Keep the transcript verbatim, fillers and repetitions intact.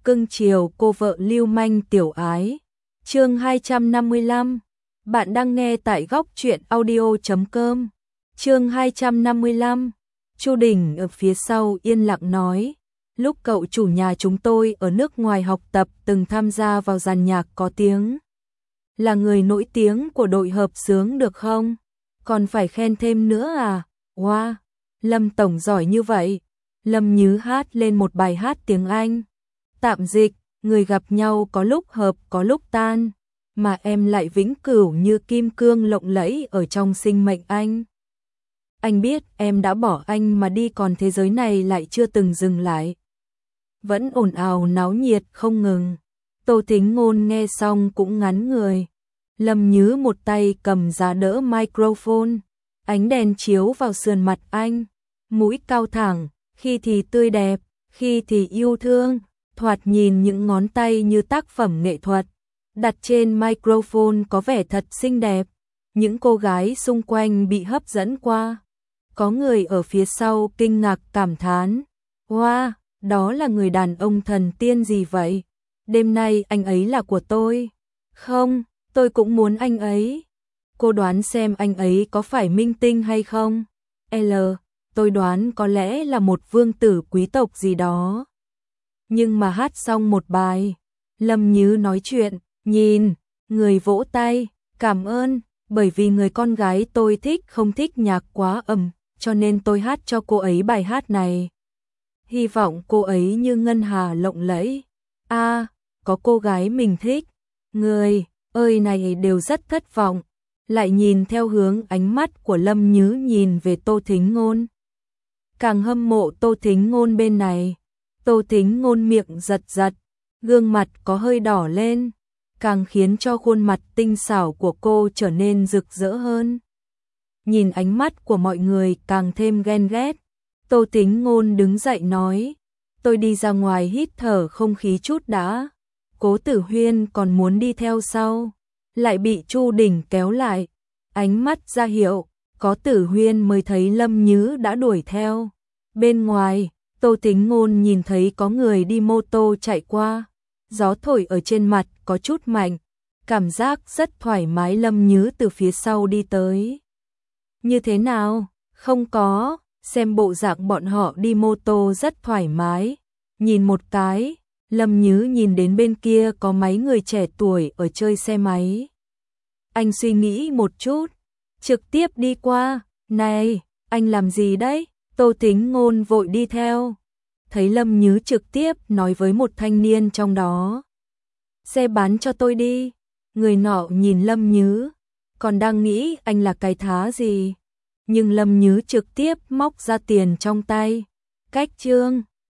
cưng chiều cô vợ lưu manh tiểu ái. Chương hai trăm năm mươi lăm. Bạn đang nghe tại góc truyện audio chấm com. Chương hai trăm năm mươi lăm. Chu Đình ở phía sau yên lặng nói, lúc cậu chủ nhà chúng tôi ở nước ngoài học tập từng tham gia vào dàn nhạc có tiếng, là người nổi tiếng của đội hợp xướng được không? Còn phải khen thêm nữa à? Wow, Lâm tổng giỏi như vậy. Lâm Nhứ hát lên một bài hát tiếng Anh. Tạm dịch, người gặp nhau có lúc hợp có lúc tan, mà em lại vĩnh cửu như kim cương lộng lẫy ở trong sinh mệnh anh. Anh biết em đã bỏ anh mà đi, còn thế giới này lại chưa từng dừng lại, vẫn ồn ào náo nhiệt không ngừng. Tô Thính Ngôn nghe xong cũng ngắn người. Lâm Nhứ một tay cầm giá đỡ microphone, ánh đèn chiếu vào sườn mặt anh, mũi cao thẳng, khi thì tươi đẹp, khi thì yêu thương, thoạt nhìn những ngón tay như tác phẩm nghệ thuật, đặt trên microphone có vẻ thật xinh đẹp. Những cô gái xung quanh bị hấp dẫn qua. Có người ở phía sau kinh ngạc cảm thán, wow, đó là người đàn ông thần tiên gì vậy? Đêm nay anh ấy là của tôi. Không, tôi cũng muốn anh ấy. Cô đoán xem anh ấy có phải minh tinh hay không? L, tôi đoán có lẽ là một vương tử quý tộc gì đó. Nhưng mà hát xong một bài, Lâm Nhứ nói chuyện, nhìn, người vỗ tay, cảm ơn, bởi vì người con gái tôi thích không thích nhạc quá ầm, cho nên tôi hát cho cô ấy bài hát này. Hy vọng cô ấy như ngân hà lộng lẫy. A, à, có cô gái mình thích. Người ơi này đều rất thất vọng, lại nhìn theo hướng ánh mắt của Lâm Nhứ nhìn về Tô Thính Ngôn. Càng hâm mộ Tô Thính Ngôn bên này. Tô Thính Ngôn miệng giật giật, gương mặt có hơi đỏ lên, càng khiến cho khuôn mặt tinh xảo của cô trở nên rực rỡ hơn. Nhìn ánh mắt của mọi người càng thêm ghen ghét. Tô Thính Ngôn đứng dậy nói, tôi đi ra ngoài hít thở không khí chút đã. Cố Tử Huyên còn muốn đi theo sau, lại bị Chu Đình kéo lại. Ánh mắt ra hiệu, có Tử Huyên mới thấy Lâm Nhứ đã đuổi theo. Bên ngoài, Tô Thính Ngôn nhìn thấy có người đi mô tô chạy qua. Gió thổi ở trên mặt có chút mạnh, cảm giác rất thoải mái. Lâm Nhứ từ phía sau đi tới. Như thế nào? Không có, xem bộ dạng bọn họ đi mô tô rất thoải mái. Nhìn một cái, Lâm Nhứ nhìn đến bên kia có mấy người trẻ tuổi ở chơi xe máy. Anh suy nghĩ một chút, trực tiếp đi qua. Này, anh làm gì đấy? Tô Thính Ngôn vội đi theo. Thấy Lâm Nhứ trực tiếp nói với một thanh niên trong đó, xe bán cho tôi đi. Người nọ nhìn Lâm Nhứ, còn đang nghĩ anh là cái thá gì. Nhưng Lâm Nhứ trực tiếp móc ra tiền trong tay. Cách trương,